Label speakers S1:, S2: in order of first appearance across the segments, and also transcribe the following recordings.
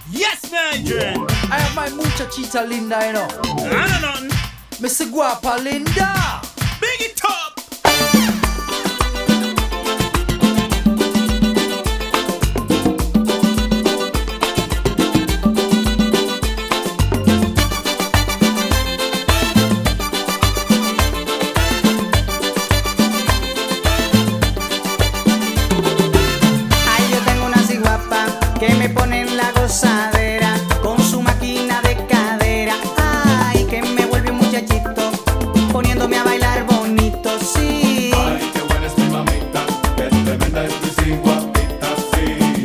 S1: Yes, man.
S2: I have my muchachita linda, you know.
S1: I know nothing.
S2: Mr. Guapa Linda.
S1: Big it up.
S3: Ay, yo tengo una ciguapa que me pone en la gozadera con su máquina de cadera. Ay, que me vuelve un muchachito poniéndome a bailar bonito, sí.
S4: Ay, qué buena es mi mamita, que es tremenda, es muy guapita, sí.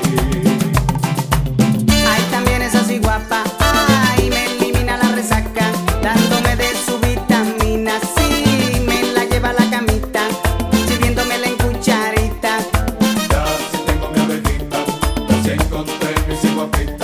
S3: Ay, también es así guapa. Ay, me elimina la resaca dándome de su vitamina, sí. Me la lleva a la camita sirviéndomela en cucharita.
S4: Ya si tengo mi abejita, ya si encontré mi guapita.